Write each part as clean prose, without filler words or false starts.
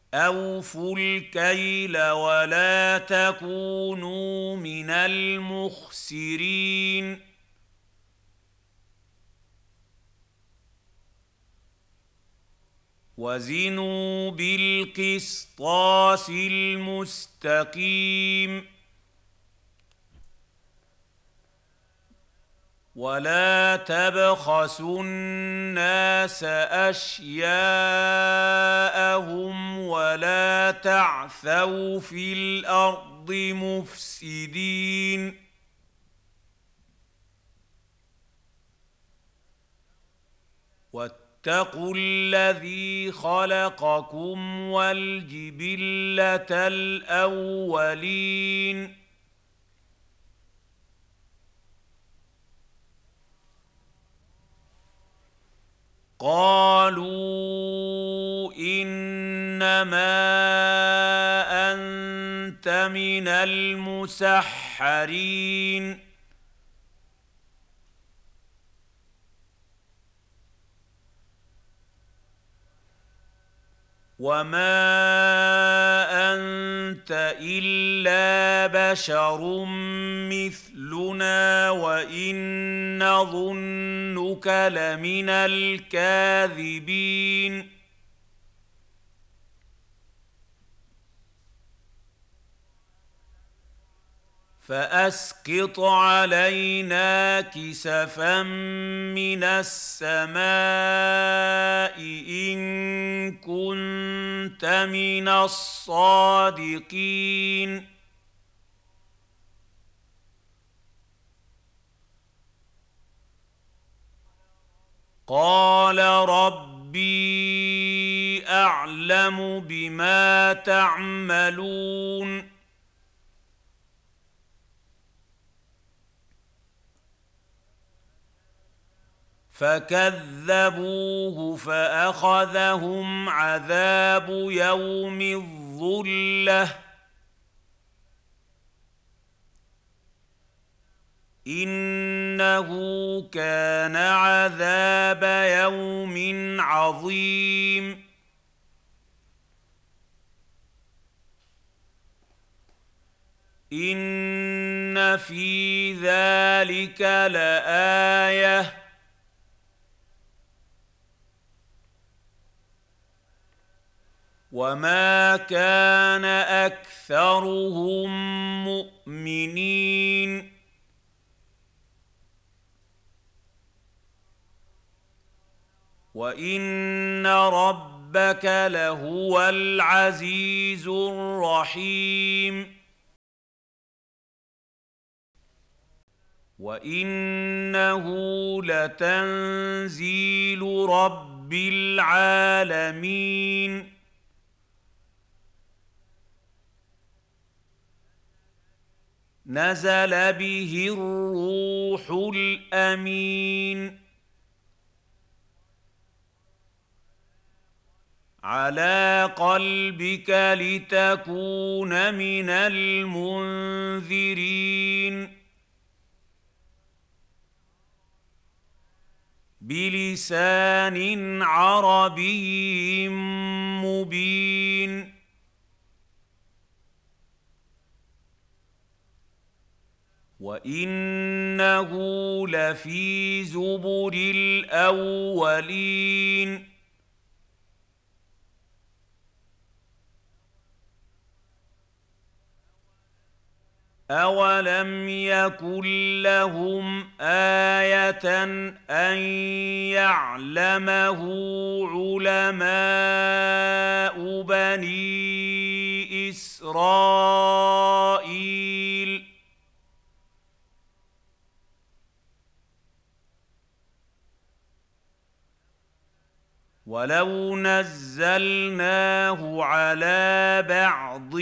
أوفوا الكيل ولا تكونوا من المخسرين وزنوا بالقسطاس المستقيم ولا تبخسوا الناس أشياءهم ولا تعثوا في الأرض مفسدين واتقوا الذي خلقكم والجبلة الأولين قالوا إنما أنت من المسحرين وما أنت إلا بشر مثلنا وإن نظنك لمن الكاذبين فأسقط علينا كسفا من السماء إن كنت من الصادقين قال ربي أعلم بما تعملون فكذبوه فأخذهم عذاب يوم الظلة إنه كان عذاب يوم عظيم إن في ذلك لآية وما كان أكثرهم مؤمنين وإن ربك لهو العزيز الرحيم وإنه لتنزيل رب العالمين نزل به الروح الأمين على قلبك لتكون من المنذرين بلسان عربي مبين وإنه لفي زبر الأولين أولم يكن لهم آية أن يعلمه علماء بني إسرائيل ولو نزلناه على بعض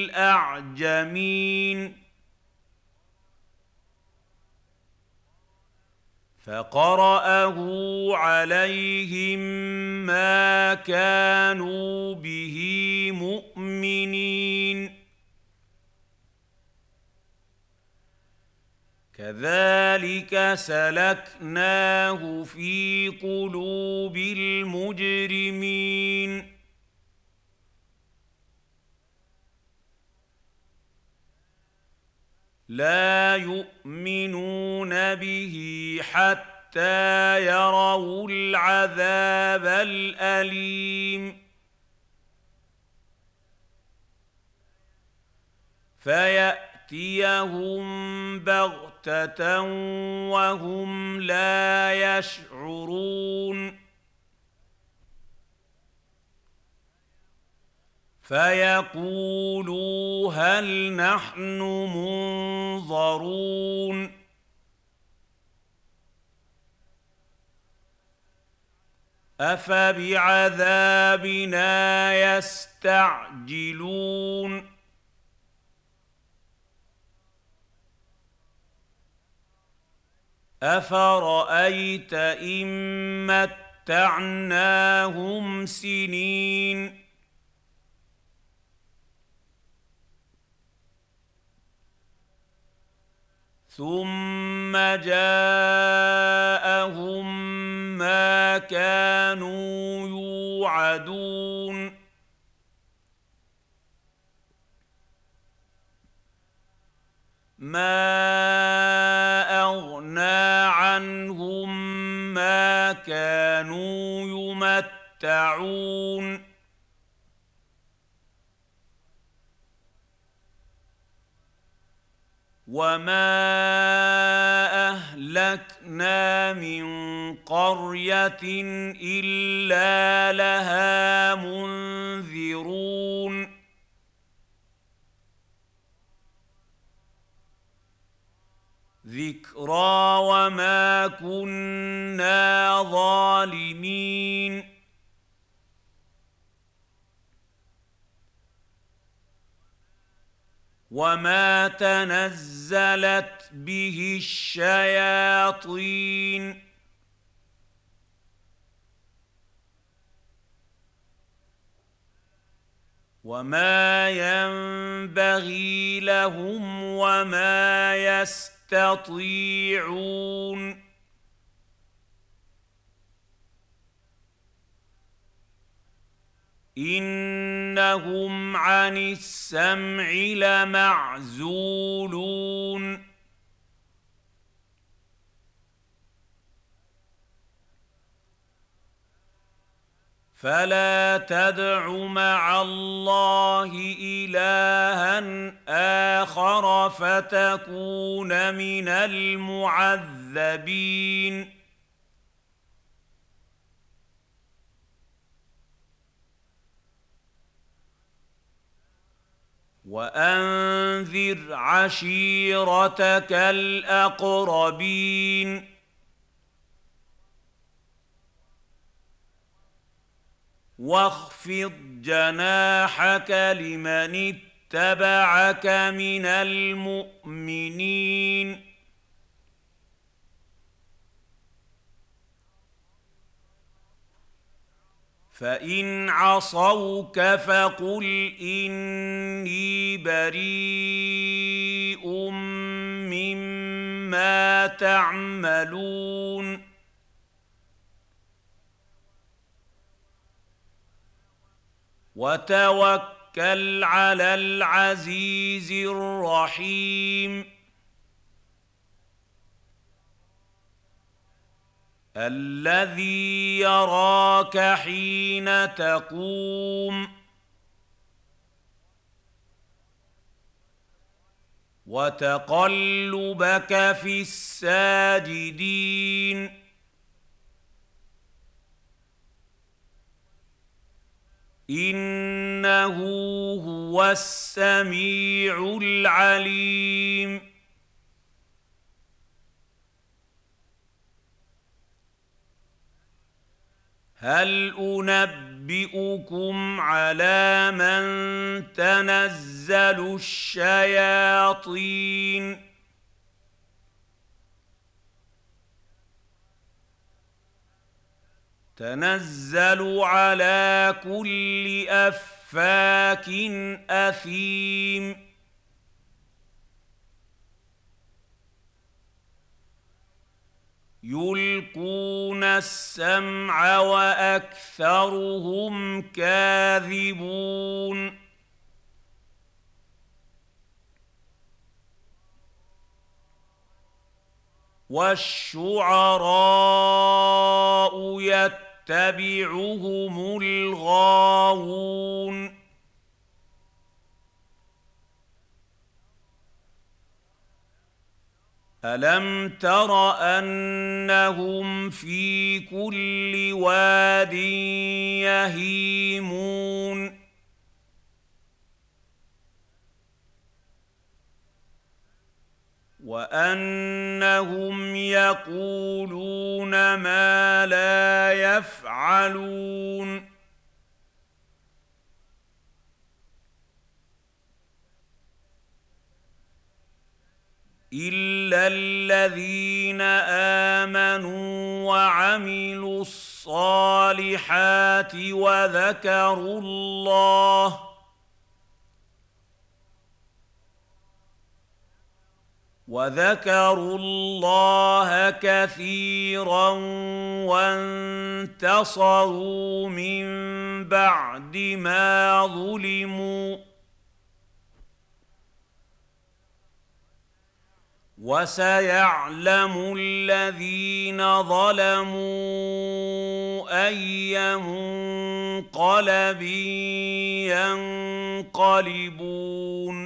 الأعجمين فقرأه عليهم ما كانوا به مؤمنين كذلك سلكناه في قلوب المجرمين لا يؤمنون به حتى يروا العذاب الأليم فيأتيهم بغتة وهم لا يشعرون فيقولوا هل نحن منظرون أفبعذابنا يستعجلون أفرأيت إن متعناهم سنين ثم جاءهم ما كانوا يوعدون ما أغنى عنهم ما كانوا يمتعون وما أهلكنا من قرية إلا لها منذرون ذكرى وما كنا ظالمين وما تنزلت به الشياطين وما ينبغي لهم وما يستطيعون إنهم عن السمع لمعزولون فلا تدع مع الله إلها آخر فتكون من المعذبين وأنذر عشيرتك الأقربين واخفض جناحك لمن اتبعك من المؤمنين فإن عصوك فقل إني بريء مما تعملون وتوكل على العزيز الرحيم الذي يراك حين تقوم وتقلبك في الساجدين إنه هو السميع العليم هل أنبئكم على من تنزل الشياطين تنزل على كل أفاك أثيم يلقون السمع وأكثرهم كاذبون. وَالشُّعَرَاءُ يَتَّبِعُهُمُ الْغَاوُونَ أَلَمْ تَرَ أَنَّهُمْ فِي كُلِّ وَادٍ يَهِيمُونَ وَأَنَّهُمْ يَقُولُونَ مَا لَا يَفْعَلُونَ إِلَّا الَّذِينَ آمَنُوا وَعَمِلُوا الصَّالِحَاتِ وَذَكَرُوا اللَّهَ كَثِيرًا وَانتَصَرُوا مِن بَعْدِ مَا ظُلِمُوا وَسَيَعْلَمُ الَّذِينَ ظَلَمُوا أَيَّ مُنقَلَبٍ يَنقَلِبُونَ